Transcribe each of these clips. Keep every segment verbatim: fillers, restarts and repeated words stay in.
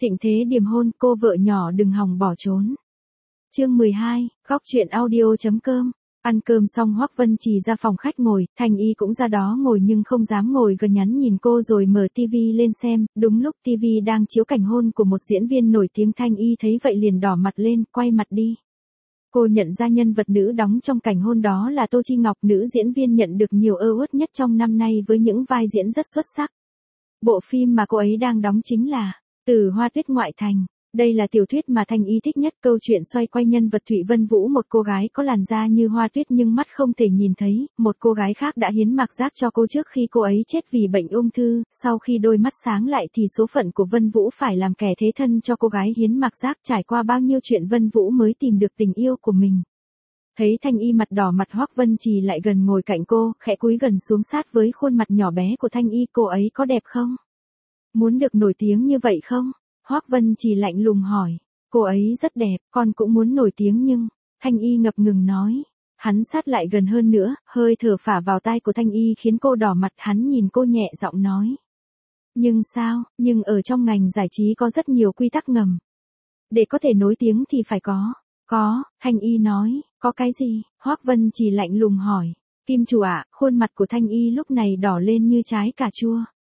Thịnh thế điềm hôn, cô vợ nhỏ đừng hòng bỏ trốn. Chương mười hai, góc truyện audio.com. Ăn cơm xong Hoắc Vân Trì ra phòng khách ngồi, Thanh Y cũng ra đó ngồi nhưng không dám ngồi gần nhắn nhìn cô rồi mở tivi lên xem, đúng lúc tivi đang chiếu cảnh hôn của một diễn viên nổi tiếng. Thanh Y thấy vậy liền đỏ mặt lên, quay mặt đi. Cô nhận ra nhân vật nữ đóng trong cảnh hôn đó là Tô Chi Ngọc, nữ diễn viên nhận được nhiều award nhất trong năm nay với những vai diễn rất xuất sắc. Bộ phim mà cô ấy đang đóng chính là Từ Hoa Tuyết Ngoại Thành. Đây là tiểu thuyết mà Thanh Y thích nhất, câu chuyện xoay quanh nhân vật Thụy Vân Vũ, một cô gái có làn da như hoa tuyết nhưng mắt không thể nhìn thấy, một cô gái khác đã hiến mạc giác cho cô trước khi cô ấy chết vì bệnh ung thư, sau khi đôi mắt sáng lại thì số phận của Vân Vũ phải làm kẻ thế thân cho cô gái hiến mạc giác, trải qua bao nhiêu chuyện Vân Vũ mới tìm được tình yêu của mình. Thấy Thanh Y mặt đỏ mặt, Hoắc Vân Trì lại gần ngồi cạnh cô, khẽ cúi gần xuống sát với khuôn mặt nhỏ bé của Thanh Y. Cô ấy có đẹp không? Muốn được nổi tiếng như vậy không? Hoắc Vân Trì lạnh lùng hỏi. Cô ấy rất đẹp, con cũng muốn nổi tiếng nhưng... Thanh Y ngập ngừng nói. Hắn sát lại gần hơn nữa, hơi thở phả vào tai của Thanh Y khiến cô đỏ mặt. Hắn nhìn cô nhẹ giọng nói. Nhưng sao, nhưng ở trong ngành giải trí có rất nhiều quy tắc ngầm. Để có thể nổi tiếng thì phải có. Có, Thanh Y nói. Có cái gì? Hoắc Vân Trì lạnh lùng hỏi. Kim chủ ạ, khuôn mặt của Thanh Y lúc này đỏ lên như trái cà chua.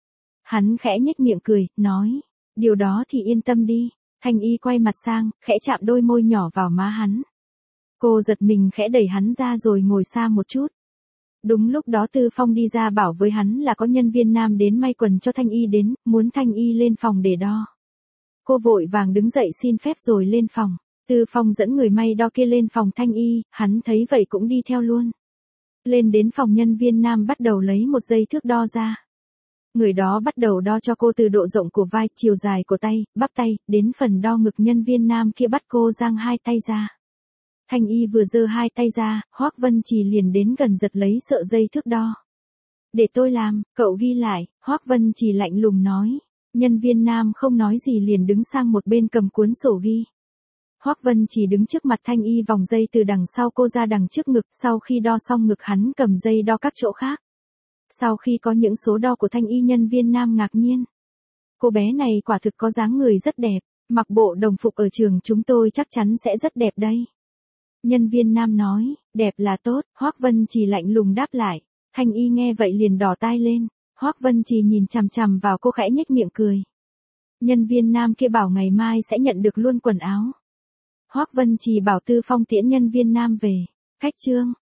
Hắn khẽ nhếch miệng cười, nói. Điều đó thì yên tâm đi. Thanh Y quay mặt sang, khẽ chạm đôi môi nhỏ vào má hắn. Cô giật mình khẽ đẩy hắn ra rồi ngồi xa một chút. Đúng lúc đó Tư Phong đi ra bảo với hắn là có nhân viên nam đến may quần cho Thanh Y đến, muốn Thanh Y lên phòng để đo. Cô vội vàng đứng dậy xin phép rồi lên phòng. Tư Phong dẫn người may đo kia lên phòng Thanh Y, hắn thấy vậy cũng đi theo luôn. Lên đến phòng, nhân viên nam bắt đầu lấy một dây thước đo ra. Người đó bắt đầu đo cho cô từ độ rộng của vai, chiều dài của tay, bắp tay, đến phần đo ngực. Nhân viên nam kia bắt cô giang hai tay ra. Thanh Y vừa giơ hai tay ra, Hoắc Vân Trì liền đến gần giật lấy sợi dây thước đo. Để tôi làm, cậu ghi lại, Hoắc Vân Trì lạnh lùng nói. Nhân viên nam không nói gì liền đứng sang một bên cầm cuốn sổ ghi. Hoắc Vân Trì đứng trước mặt Thanh Y, vòng dây từ đằng sau cô ra đằng trước ngực, sau khi đo xong ngực hắn cầm dây đo các chỗ khác. Sau khi có những số đo của Thanh Y, nhân viên nam ngạc nhiên. Cô bé này quả thực có dáng người rất đẹp, mặc bộ đồng phục ở trường chúng tôi chắc chắn sẽ rất đẹp đây. Nhân viên nam nói, đẹp là tốt, Hoắc Vân Trì lạnh lùng đáp lại. Thanh Y nghe vậy liền đỏ tai lên, Hoắc Vân Trì nhìn chằm chằm vào cô khẽ nhếch miệng cười. Nhân viên nam kia bảo ngày mai sẽ nhận được luôn quần áo. Hoắc Vân Trì bảo Tư Phong tiễn nhân viên nam về. Khách trương,